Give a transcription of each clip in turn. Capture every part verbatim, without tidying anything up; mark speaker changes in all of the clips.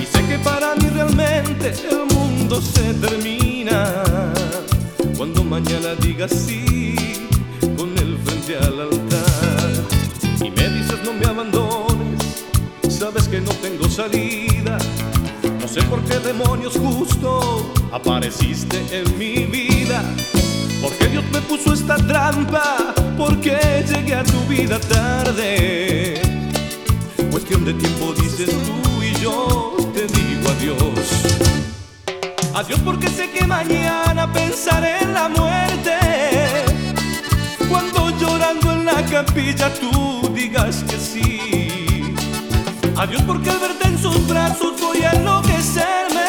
Speaker 1: Y sé que para mí realmente el mundo se termina cuando mañana digas sí con el frente al altar. Y me dices no me abandones, sabes que no tengo salida. No sé por qué demonios justo apareciste en mi vida. Porque Dios me puso esta trampa, porque llegué a tu vida tarde. Cuestión de tiempo dices tú y yo te digo adiós. Adiós porque sé que mañana pensaré en la muerte, cuando llorando en la capilla tú digas que sí. Adiós porque al verte en sus brazos voy a enloquecerme.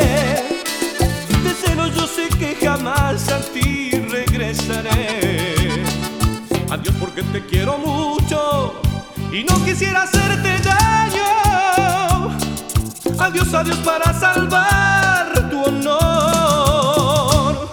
Speaker 1: De celos yo sé que jamás a ti regresaré. Adiós porque te quiero mucho y no quisiera hacerte daño. Adiós, adiós para salvar tu honor.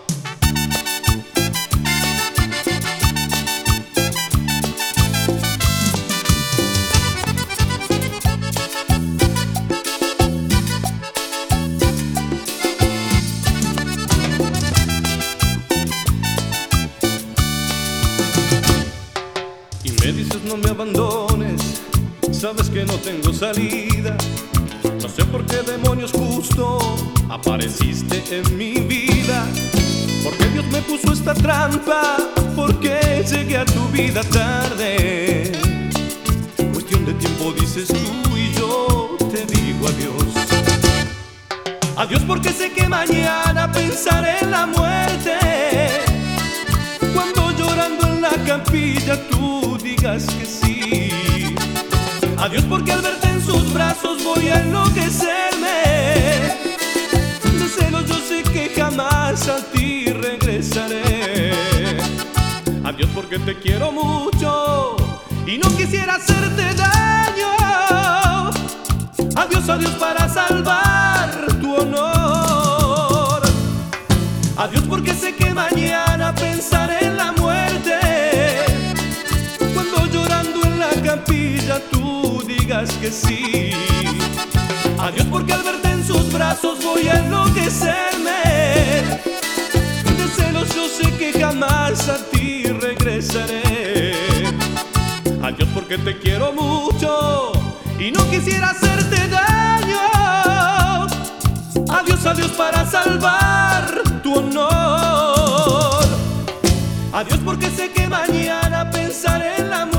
Speaker 1: Y me dices no me abandones, sabes que no tengo salida. No sé por qué demonios justo apareciste en mi vida. Porque Dios me puso esta trampa, porque llegué a tu vida tarde. Cuestión de tiempo dices tú y yo te digo adiós. Adiós porque sé que mañana pensaré en la muerte, cuando llorando en la capilla tú digas que sí. Adiós porque al verte en sus brazos voy a enloquecerme. De celos yo sé que jamás a ti regresaré. Adiós porque te quiero mucho y no quisiera hacerte daño. Adiós, adiós para salvar tu honor. Adiós porque sé que mañana pensaré en la muerte, cuando llorando en la capilla tú digas que sí. Adiós porque al verte en sus brazos voy a enloquecerme. De celos yo sé que jamás a ti regresaré. Adiós porque te quiero mucho y no quisiera hacerte daño. Adiós, adiós para salvar tu honor. Adiós porque sé que mañana pensaré en la muerte,